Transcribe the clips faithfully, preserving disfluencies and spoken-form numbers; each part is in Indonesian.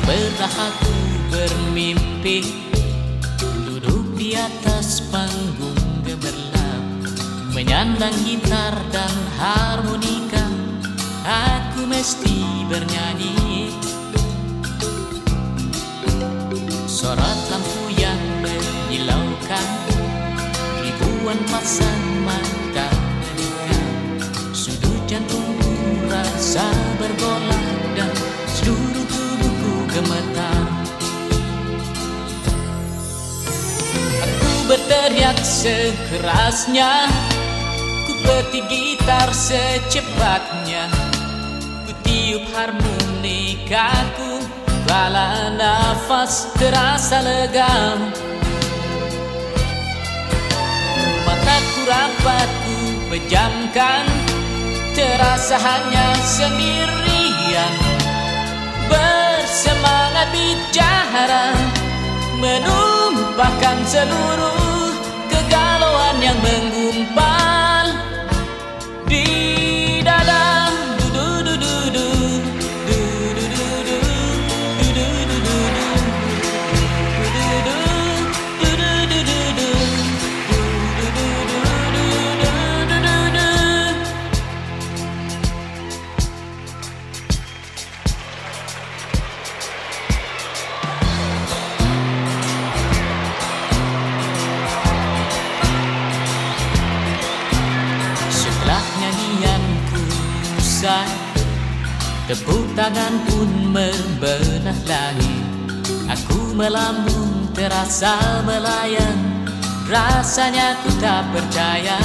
Pernah aku bermimpi duduk di atas panggung gemerlap, menyandang gitar dan harmonika. Aku mesti bernyanyi. Sorot lampu yang menyilaukan, ribuan pasang mata menikah, sudut jantungku rasa bergolak dan seluruh tubuhku gemetar. Aku berteriak sekerasnya, ku petik gitar secepatnya, ku tiup harmonikaku, bala nafas terasa lega. Mataku rapat ku pejamkan, terasa hanya sendirian, bersemangat bicara, menumpahkan seluruh kegalauan yang menggumpal di dada. Tepuk tangan pun membelah langit. Aku melambung terasa melayang, rasanya ku tak percaya.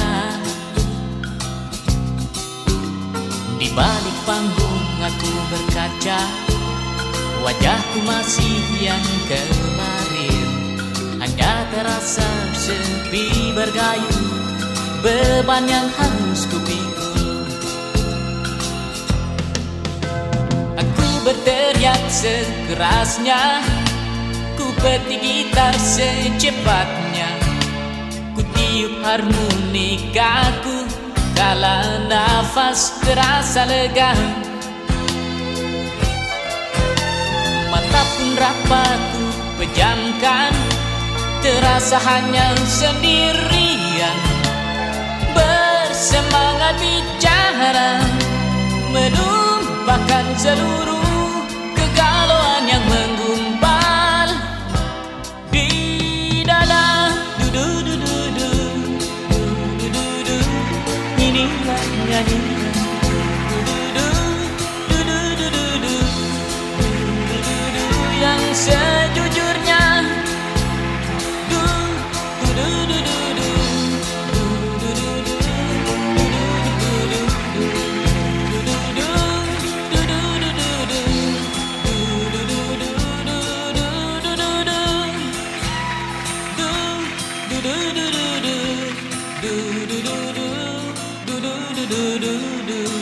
Di balik panggung aku berkaca, wajahku masih yang kemarin, hanya terasa sepi bergayung, beban yang harus ku pikul. Berteriak sekerasnya, ku petik gitar secepatnya, ku tiup harmonikaku, kala nafas terasa lega. Mata pun rapat ku pejamkan, terasa hanya sendirian, bersemangat bicara, menumpahkan seluruh kegalauan yang menggumpal di dada. Du du du du du du du du, inilah nyanyian. Du du du du du du du du du yang sejujurnya. Du du du du du du du du du. Do do do do do do do do do do.